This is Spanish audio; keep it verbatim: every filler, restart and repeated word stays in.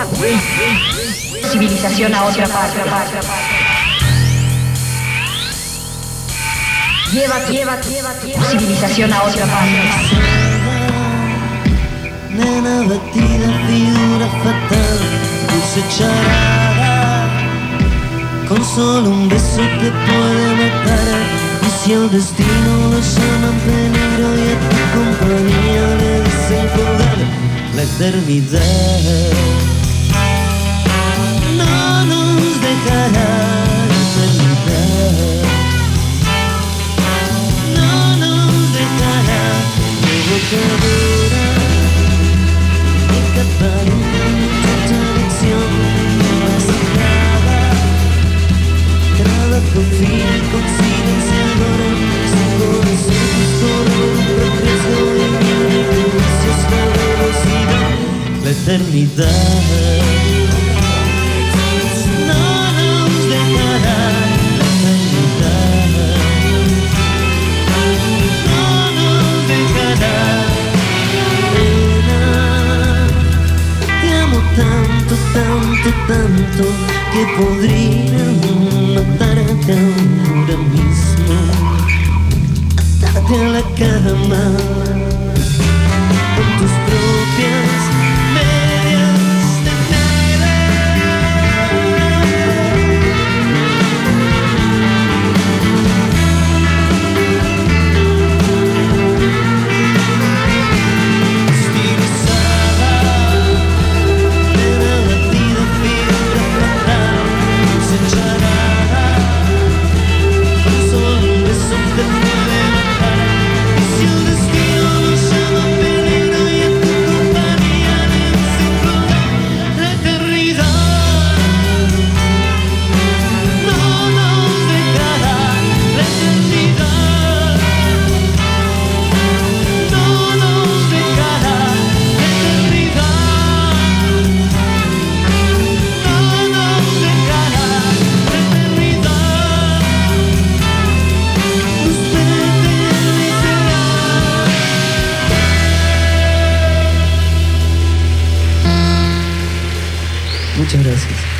Civilización a otra parte. Lleva, lleva, lleva, lleva. Civilización a otra parte. Nena batida, figura fatal, dulce charada. Con solo un beso te puede matar. Y si el destino lo llama en peligro y a tu compañía le dicen colgar la eternidad, no nos dejará la eternidad, no nos dejará evocadora, escapar en mucha lección demasiada. Trabajo fin con silenciadora, sin corazón, pistola, un riesgo y mil inicios de velocidad. La eternidad no nos dejará, la eternidad no nos dejará. Nena, te amo tanto, tanto, tanto que podría matarte ahora mismo, atarte a la cama con tus propias medias de estilizada, nena batida, fibra fatal, dulce charada. Con solo un beso te puede matar. Y si el destino nos llama a peligro y a tu compañía le dicen colgar la eternidad, no nos dejará. La eternidad no nos dejará. La eternidad no nos dejará. La eternidad nos pertenecerá. Muchas gracias.